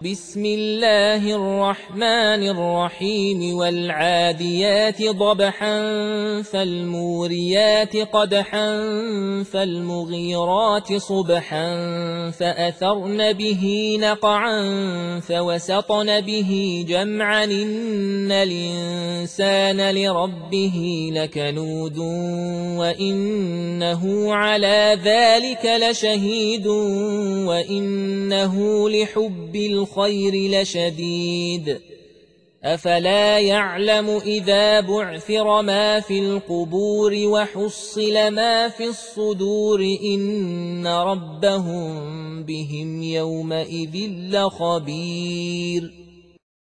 بسم الله الرحمن الرحيم والعاديات ضبحا فالموريات قدحا فالمغيرات صبحا فأثرن به نقعا فوسطن به جمعا إن الإنسان لربه لكنود وإنه على ذلك لشهيد وإنه لحب الخير لشديد أفلا يعلم إذا بعثر ما في القبور وحصل ما في الصدور إن ربهم بهم يومئذ لخبير